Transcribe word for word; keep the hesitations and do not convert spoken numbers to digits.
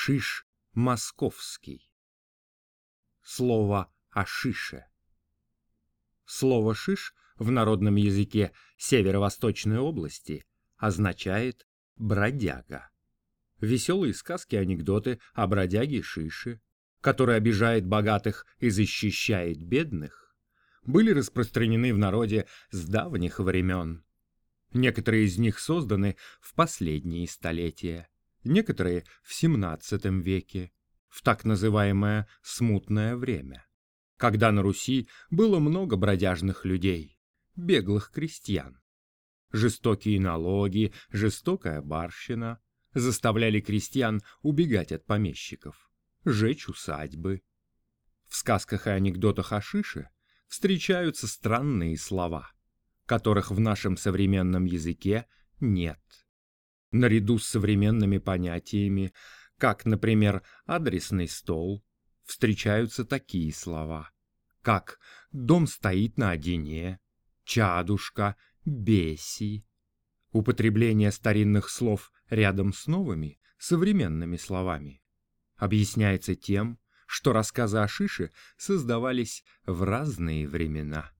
Ашиш московский. Слово «ашише». Слово «шиш» в народном языке Северо-Восточной области означает «бродяга». Веселые сказки-анекдоты о бродяге Шише, который обижает богатых и защищает бедных, были распространены в народе с давних времен. Некоторые из них созданы в последние столетия, некоторые в семнадцатом веке, в так называемое «смутное время», когда на Руси было много бродяжных людей, беглых крестьян. Жестокие налоги, жестокая барщина заставляли крестьян убегать от помещиков, жечь усадьбы. В сказках и анекдотах о Шише встречаются странные слова, которых в нашем современном языке нет. Наряду с современными понятиями, как, например, адресный стол, встречаются такие слова, как «дом стоит на одине», «чадушка», «беси». Употребление старинных слов рядом с новыми, современными словами объясняется тем, что рассказы о Шише создавались в разные времена.